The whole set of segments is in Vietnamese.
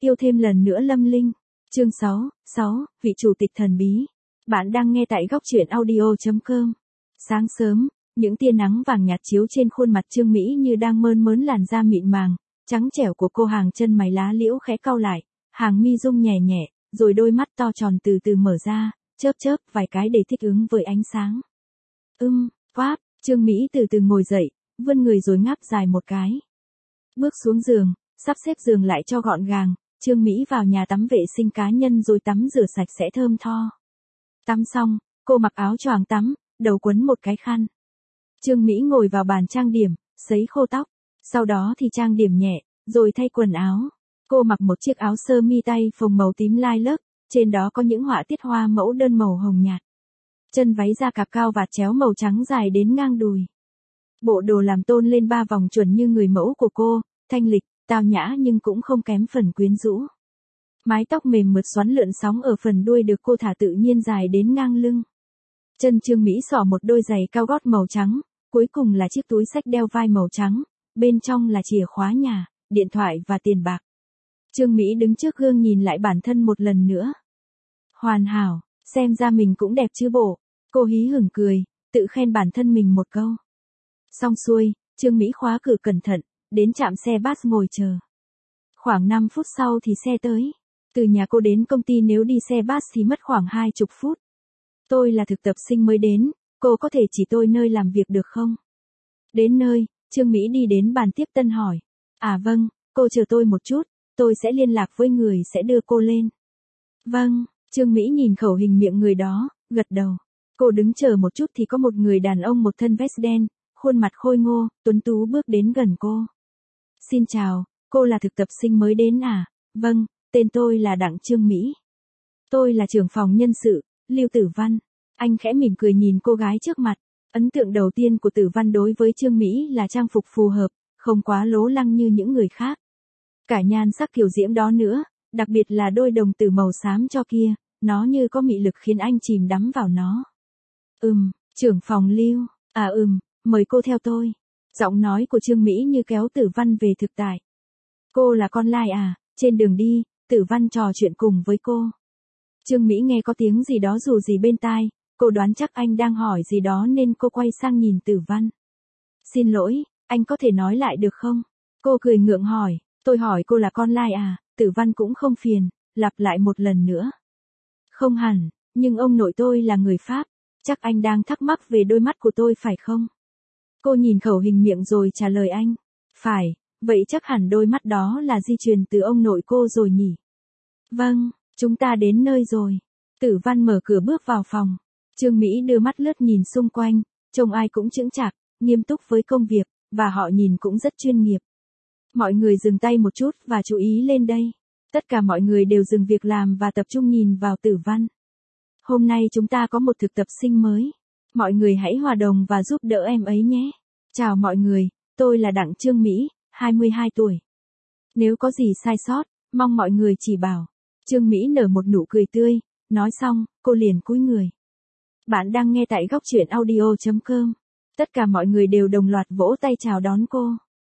Yêu thêm lần nữa Lâm Linh. Chương 6, vị chủ tịch thần bí. Bạn đang nghe tại góc truyện audio.com. Sáng sớm, những tia nắng vàng nhạt chiếu trên khuôn mặt Trương Mỹ như đang mơn mớn làn da mịn màng, trắng trẻo của cô, hàng chân mày lá liễu khẽ cau lại, hàng mi rung nhẹ nhẹ, rồi đôi mắt to tròn từ từ mở ra, chớp chớp vài cái để thích ứng với ánh sáng. Váp, Trương Mỹ từ từ ngồi dậy, vươn người rồi ngáp dài một cái. Bước xuống giường, sắp xếp giường lại cho gọn gàng, Trương Mỹ vào nhà tắm vệ sinh cá nhân rồi tắm rửa sạch sẽ thơm tho. Tắm xong, cô mặc áo choàng tắm, đầu quấn một cái khăn. Trương Mỹ ngồi vào bàn trang điểm, sấy khô tóc, sau đó thì trang điểm nhẹ, rồi thay quần áo. Cô mặc một chiếc áo sơ mi tay phồng màu tím lilac, trên đó có những họa tiết hoa mẫu đơn màu hồng nhạt. Chân váy da cạp cao vạt chéo màu trắng dài đến ngang đùi. Bộ đồ làm tôn lên 3 vòng chuẩn như người mẫu của cô, thanh lịch, tao nhã nhưng cũng không kém phần quyến rũ. Mái tóc mềm mượt xoắn lượn sóng ở phần đuôi được cô thả tự nhiên dài đến ngang lưng. Chân Trương Mỹ xỏ một đôi giày cao gót màu trắng, cuối cùng là chiếc túi xách đeo vai màu trắng, bên trong là chìa khóa nhà, điện thoại và tiền bạc. Trương Mỹ đứng trước gương nhìn lại bản thân một lần nữa. Hoàn hảo, xem ra mình cũng đẹp chứ bộ. Cô hí hửng cười, tự khen bản thân mình một câu. Xong xuôi, Trương Mỹ khóa cửa cẩn thận, đến trạm xe bus ngồi chờ. Khoảng 5 phút sau thì xe tới. Từ nhà cô đến công ty nếu đi xe bus thì mất khoảng 20 phút. Tôi là thực tập sinh mới đến, cô có thể chỉ tôi nơi làm việc được không? Đến nơi, Trương Mỹ đi đến bàn tiếp tân hỏi. À vâng, cô chờ tôi một chút, tôi sẽ liên lạc với người sẽ đưa cô lên. Vâng, Trương Mỹ nhìn khẩu hình miệng người đó, gật đầu. Cô đứng chờ một chút thì có một người đàn ông một thân vest đen, khuôn mặt khôi ngô, tuấn tú bước đến gần cô. Xin chào, cô là thực tập sinh mới đến à? Vâng, tên tôi là Đặng Trương Mỹ. Tôi là trưởng phòng nhân sự, Lưu Tử Văn. Anh khẽ mỉm cười nhìn cô gái trước mặt. Ấn tượng đầu tiên của Tử Văn đối với Trương Mỹ là trang phục phù hợp, không quá lố lăng như những người khác. Cả nhan sắc kiều diễm đó nữa, đặc biệt là đôi đồng tử màu xám cho kia, nó như có mị lực khiến anh chìm đắm vào nó. Trưởng phòng Lưu, mời cô theo tôi. Giọng nói của Trương Mỹ như kéo Tử Văn về thực tại. Cô là con lai à? Trên đường đi, Tử Văn trò chuyện cùng với cô. Trương Mỹ nghe có tiếng gì đó rù rì bên tai, cô đoán chắc anh đang hỏi gì đó nên cô quay sang nhìn Tử Văn. Xin lỗi, anh có thể nói lại được không? Cô cười ngượng hỏi, tôi hỏi cô là con lai à? Tử Văn cũng không phiền, lặp lại một lần nữa. Không hẳn, nhưng ông nội tôi là người Pháp, chắc anh đang thắc mắc về đôi mắt của tôi phải không? Cô nhìn khẩu hình miệng rồi trả lời anh. Phải, vậy chắc hẳn đôi mắt đó là di truyền từ ông nội cô rồi nhỉ? Vâng, chúng ta đến nơi rồi. Tử Văn mở cửa bước vào phòng. Trương Mỹ đưa mắt lướt nhìn xung quanh, trông ai cũng chững chạc, nghiêm túc với công việc, và họ nhìn cũng rất chuyên nghiệp. Mọi người dừng tay một chút và chú ý lên đây. Tất cả mọi người đều dừng việc làm và tập trung nhìn vào Tử Văn. Hôm nay chúng ta có một thực tập sinh mới. Mọi người hãy hòa đồng và giúp đỡ em ấy nhé. Chào mọi người, tôi là Đặng Trương Mỹ, 22 tuổi. Nếu có gì sai sót, mong mọi người chỉ bảo. Trương Mỹ nở một nụ cười tươi, nói xong, cô liền cúi người. Bạn đang nghe tại góc truyện audio.com. Tất cả mọi người đều đồng loạt vỗ tay chào đón cô.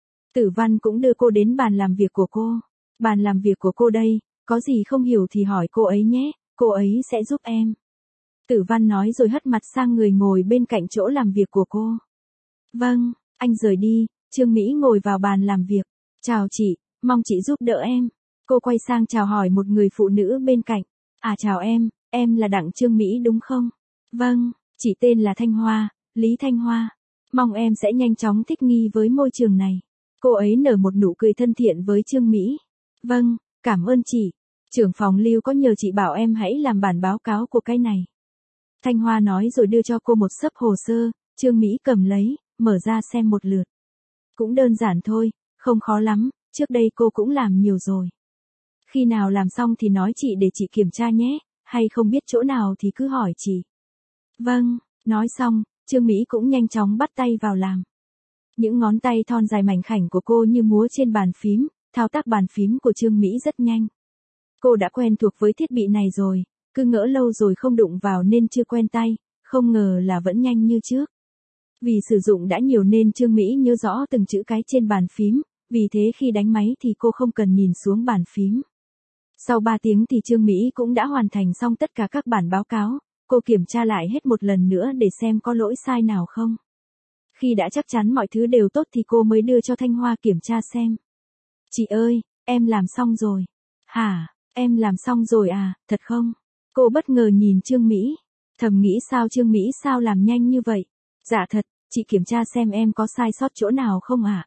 Tử Văn cũng đưa cô đến bàn làm việc của cô. Bàn làm việc của cô đây, có gì không hiểu thì hỏi cô ấy nhé, cô ấy sẽ giúp em. Tử Văn nói rồi hất mặt sang người ngồi bên cạnh chỗ làm việc của cô. Vâng, anh rời đi, Trương Mỹ ngồi vào bàn làm việc. Chào chị, mong chị giúp đỡ em. Cô quay sang chào hỏi một người phụ nữ bên cạnh. À chào em là Đặng Trương Mỹ đúng không? Vâng, chị tên là Thanh Hoa, Lý Thanh Hoa. Mong em sẽ nhanh chóng thích nghi với môi trường này. Cô ấy nở một nụ cười thân thiện với Trương Mỹ. Vâng, cảm ơn chị. Trưởng phòng Lưu có nhờ chị bảo em hãy làm bản báo cáo của cái này. Thanh Hoa nói rồi đưa cho cô một xấp hồ sơ, Trương Mỹ cầm lấy, mở ra xem một lượt. Cũng đơn giản thôi, không khó lắm, trước đây cô cũng làm nhiều rồi. Khi nào làm xong thì nói chị để chị kiểm tra nhé, hay không biết chỗ nào thì cứ hỏi chị. Vâng, nói xong, Trương Mỹ cũng nhanh chóng bắt tay vào làm. Những ngón tay thon dài mảnh khảnh của cô như múa trên bàn phím, thao tác bàn phím của Trương Mỹ rất nhanh. Cô đã quen thuộc với thiết bị này rồi, cứ ngỡ lâu rồi không đụng vào nên chưa quen tay, không ngờ là vẫn nhanh như trước. Vì sử dụng đã nhiều nên Trương Mỹ nhớ rõ từng chữ cái trên bàn phím, vì thế khi đánh máy thì cô không cần nhìn xuống bàn phím. Sau 3 tiếng thì Trương Mỹ cũng đã hoàn thành xong tất cả các bản báo cáo, cô kiểm tra lại hết một lần nữa để xem có lỗi sai nào không. Khi đã chắc chắn mọi thứ đều tốt thì cô mới đưa cho Thanh Hoa kiểm tra xem. Chị ơi, em làm xong rồi. Hả, em làm xong rồi à, thật không? Cô bất ngờ nhìn Trương Mỹ. Thầm nghĩ sao Trương Mỹ sao làm nhanh như vậy? Dạ thật, chị kiểm tra xem em có sai sót chỗ nào không ạ?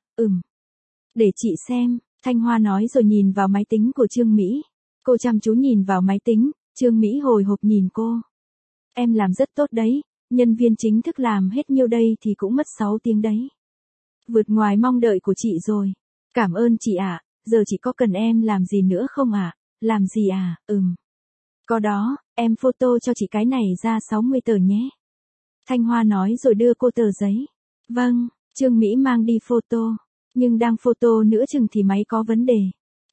Để chị xem, Thanh Hoa nói rồi nhìn vào máy tính của Trương Mỹ. Cô chăm chú nhìn vào máy tính, Trương Mỹ hồi hộp nhìn cô. Em làm rất tốt đấy, nhân viên chính thức làm hết nhiêu đây thì cũng mất 6 tiếng đấy. Vượt ngoài mong đợi của chị rồi. Cảm ơn chị ạ, giờ chị có cần em làm gì nữa không ạ? Làm gì à? Có đó, em photo cho chị cái này ra 60 tờ nhé. Thanh Hoa nói rồi đưa cô tờ giấy. Vâng, Trương Mỹ mang đi photo. Nhưng đang photo nữa chừng thì máy có vấn đề.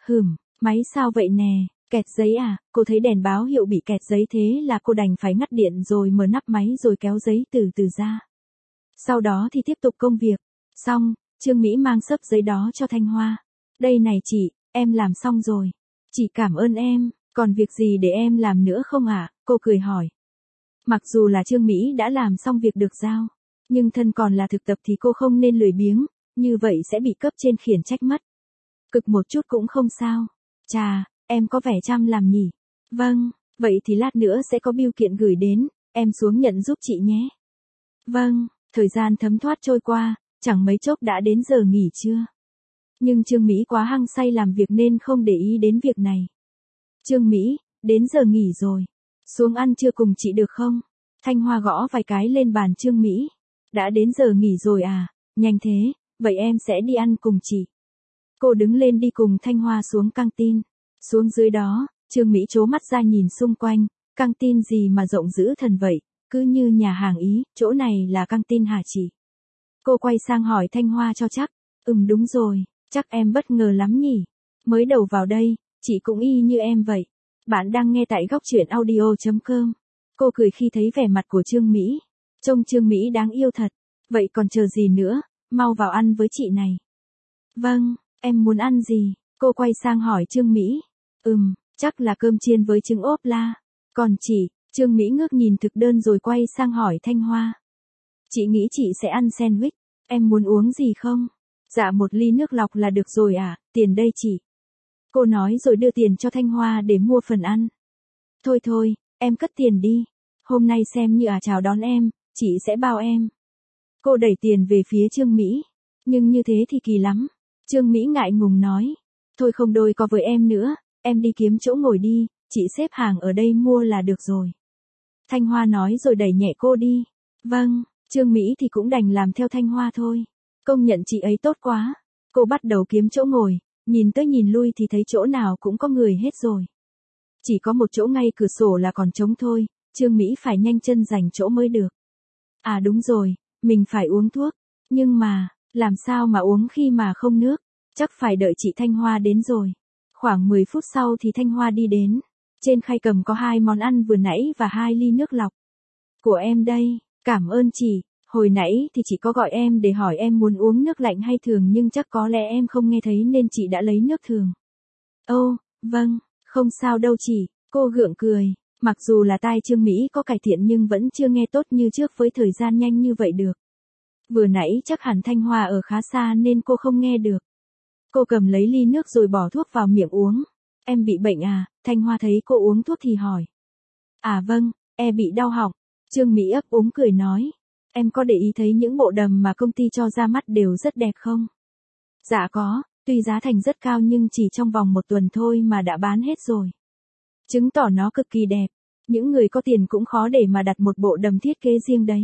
Máy sao vậy nè? Kẹt giấy à? Cô thấy đèn báo hiệu bị kẹt giấy thế là cô đành phải ngắt điện rồi mở nắp máy rồi kéo giấy từ từ ra. Sau đó thì tiếp tục công việc. Xong, Trương Mỹ mang xấp giấy đó cho Thanh Hoa. Đây này chị, em làm xong rồi. Chị cảm ơn em, còn việc gì để em làm nữa không ạ? Cô cười hỏi. Mặc dù là Trương Mỹ đã làm xong việc được giao, nhưng thân còn là thực tập thì cô không nên lười biếng, như vậy sẽ bị cấp trên khiển trách mất. Cực một chút cũng không sao. Chà, em có vẻ chăm làm nhỉ? Vâng, vậy thì lát nữa sẽ có bưu kiện gửi đến, em xuống nhận giúp chị nhé. Vâng, thời gian thấm thoát trôi qua, chẳng mấy chốc đã đến giờ nghỉ trưa. Nhưng Trương Mỹ quá hăng say làm việc nên không để ý đến việc này. Trương Mỹ, đến giờ nghỉ rồi. Xuống ăn trưa cùng chị được không? Thanh Hoa gõ vài cái lên bàn Trương Mỹ. Đã đến giờ nghỉ rồi à? Nhanh thế, vậy em sẽ đi ăn cùng chị. Cô đứng lên đi cùng Thanh Hoa xuống căng tin. Xuống dưới đó, Trương Mỹ trố mắt ra nhìn xung quanh, căng tin gì mà rộng dữ thần vậy, cứ như nhà hàng Ý, chỗ này là căng tin hả chị? Cô quay sang hỏi Thanh Hoa cho chắc. Đúng rồi, chắc em bất ngờ lắm nhỉ? Mới đầu vào đây, chị cũng y như em vậy. Bạn đang nghe tại góc truyện audio.com. Cô cười khi thấy vẻ mặt của Trương Mỹ. Trông Trương Mỹ đáng yêu thật. Vậy còn chờ gì nữa, mau vào ăn với chị này. Vâng, em muốn ăn gì? Cô quay sang hỏi Trương Mỹ. Chắc là cơm chiên với trứng ốp la. Còn chị, Trương Mỹ ngước nhìn thực đơn rồi quay sang hỏi Thanh Hoa. Chị nghĩ chị sẽ ăn sandwich, em muốn uống gì không? Dạ một ly nước lọc là được rồi ạ, tiền đây chị. Cô nói rồi đưa tiền cho Thanh Hoa để mua phần ăn. Thôi, em cất tiền đi. Hôm nay xem như chào đón em, chị sẽ bao em. Cô đẩy tiền về phía Trương Mỹ. Nhưng như thế thì kỳ lắm. Trương Mỹ ngại ngùng nói. Thôi không đôi có với em nữa, em đi kiếm chỗ ngồi đi, chị xếp hàng ở đây mua là được rồi. Thanh Hoa nói rồi đẩy nhẹ cô đi. Vâng, Trương Mỹ thì cũng đành làm theo Thanh Hoa thôi. Công nhận chị ấy tốt quá. Cô bắt đầu kiếm chỗ ngồi, nhìn tới nhìn lui thì thấy chỗ nào cũng có người hết rồi. Chỉ có một chỗ ngay cửa sổ là còn trống thôi, Trương Mỹ phải nhanh chân giành chỗ mới được. À đúng rồi, mình phải uống thuốc. Nhưng mà, làm sao mà uống khi mà không nước? Chắc phải đợi chị Thanh Hoa đến rồi. Khoảng 10 phút sau thì Thanh Hoa đi đến. Trên khay cầm có 2 món ăn vừa nãy và 2 ly nước lọc. Của em đây, cảm ơn chị. Hồi nãy thì chị có gọi em để hỏi em muốn uống nước lạnh hay thường nhưng chắc có lẽ em không nghe thấy nên chị đã lấy nước thường. Vâng, không sao đâu chị, cô gượng cười. Mặc dù là tai Trương Mỹ có cải thiện nhưng vẫn chưa nghe tốt như trước với thời gian nhanh như vậy được. Vừa nãy chắc hẳn Thanh Hoa ở khá xa nên cô không nghe được. Cô cầm lấy ly nước rồi bỏ thuốc vào miệng uống. Em bị bệnh à? Thanh Hoa thấy cô uống thuốc thì hỏi. À vâng, bị đau họng. Trương Mỹ ấp úng cười nói. Em có để ý thấy những bộ đầm mà công ty cho ra mắt đều rất đẹp không? Dạ có, tuy giá thành rất cao nhưng chỉ trong vòng 1 tuần thôi mà đã bán hết rồi. Chứng tỏ nó cực kỳ đẹp. Những người có tiền cũng khó để mà đặt một bộ đầm thiết kế riêng đấy.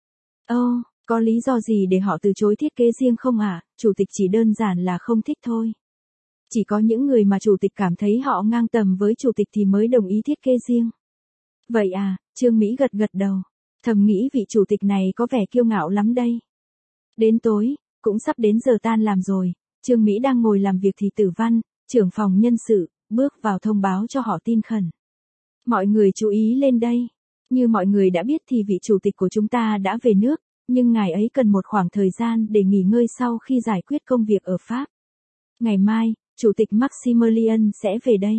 Có lý do gì để họ từ chối thiết kế riêng không ạ? Chủ tịch chỉ đơn giản là không thích thôi. Chỉ có những người mà chủ tịch cảm thấy họ ngang tầm với chủ tịch thì mới đồng ý thiết kế riêng. Vậy à, Trương Mỹ gật đầu. Thầm nghĩ vị chủ tịch này có vẻ kiêu ngạo lắm đây. Đến tối, cũng sắp đến giờ tan làm rồi, Trương Mỹ đang ngồi làm việc thì Tử Văn, trưởng phòng nhân sự, bước vào thông báo cho họ tin khẩn. Mọi người chú ý lên đây. Như mọi người đã biết thì vị chủ tịch của chúng ta đã về nước, nhưng ngài ấy cần một khoảng thời gian để nghỉ ngơi sau khi giải quyết công việc ở Pháp. Ngày mai, chủ tịch Maximilian sẽ về đây.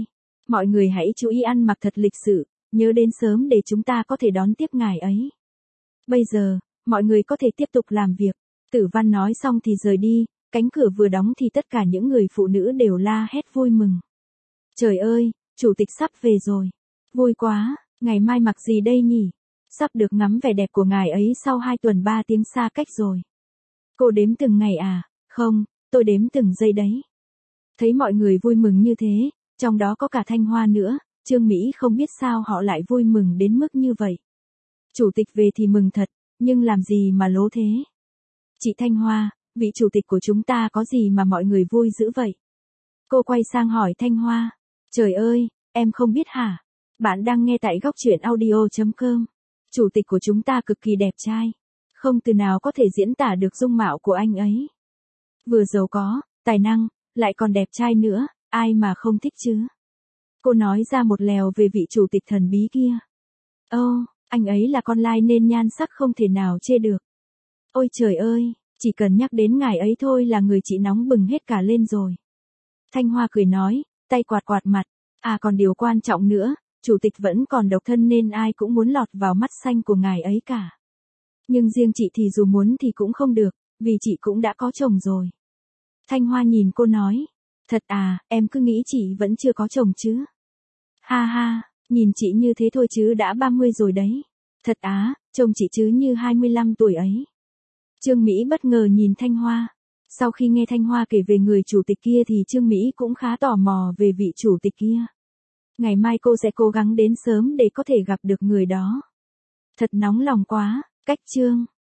Mọi người hãy chú ý ăn mặc thật lịch sự, nhớ đến sớm để chúng ta có thể đón tiếp ngài ấy. Bây giờ, mọi người có thể tiếp tục làm việc. Tử Văn nói xong thì rời đi, cánh cửa vừa đóng thì tất cả những người phụ nữ đều la hét vui mừng. Trời ơi, chủ tịch sắp về rồi. Vui quá, ngày mai mặc gì đây nhỉ? Sắp được ngắm vẻ đẹp của ngài ấy sau 2 tuần 3 tiếng xa cách rồi. Cô đếm từng ngày à? Không, tôi đếm từng giây đấy. Thấy mọi người vui mừng như thế, trong đó có cả Thanh Hoa nữa, Trương Mỹ không biết sao họ lại vui mừng đến mức như vậy. Chủ tịch về thì mừng thật, nhưng làm gì mà lố thế? Chị Thanh Hoa, vị chủ tịch của chúng ta có gì mà mọi người vui dữ vậy? Cô quay sang hỏi Thanh Hoa. Trời ơi, em không biết hả? Bạn đang nghe tại góc truyện audio.com. Chủ tịch của chúng ta cực kỳ đẹp trai. Không từ nào có thể diễn tả được dung mạo của anh ấy. Vừa giàu có, tài năng, lại còn đẹp trai nữa, ai mà không thích chứ? Cô nói ra một lèo về vị chủ tịch thần bí kia. Anh ấy là con lai nên nhan sắc không thể nào chê được. Ôi trời ơi, chỉ cần nhắc đến ngài ấy thôi là người chị nóng bừng hết cả lên rồi. Thanh Hoa cười nói, tay quạt quạt mặt. À còn điều quan trọng nữa, chủ tịch vẫn còn độc thân nên ai cũng muốn lọt vào mắt xanh của ngài ấy cả. Nhưng riêng chị thì dù muốn thì cũng không được, vì chị cũng đã có chồng rồi. Thanh Hoa nhìn cô nói, thật à, em cứ nghĩ chị vẫn chưa có chồng chứ. Ha ha, nhìn chị như thế thôi chứ đã 30 rồi đấy. Thật á, chồng chị chứ như 25 tuổi ấy. Trương Mỹ bất ngờ nhìn Thanh Hoa. Sau khi nghe Thanh Hoa kể về người chủ tịch kia thì Trương Mỹ cũng khá tò mò về vị chủ tịch kia. Ngày mai cô sẽ cố gắng đến sớm để có thể gặp được người đó. Thật nóng lòng quá, cách Trương.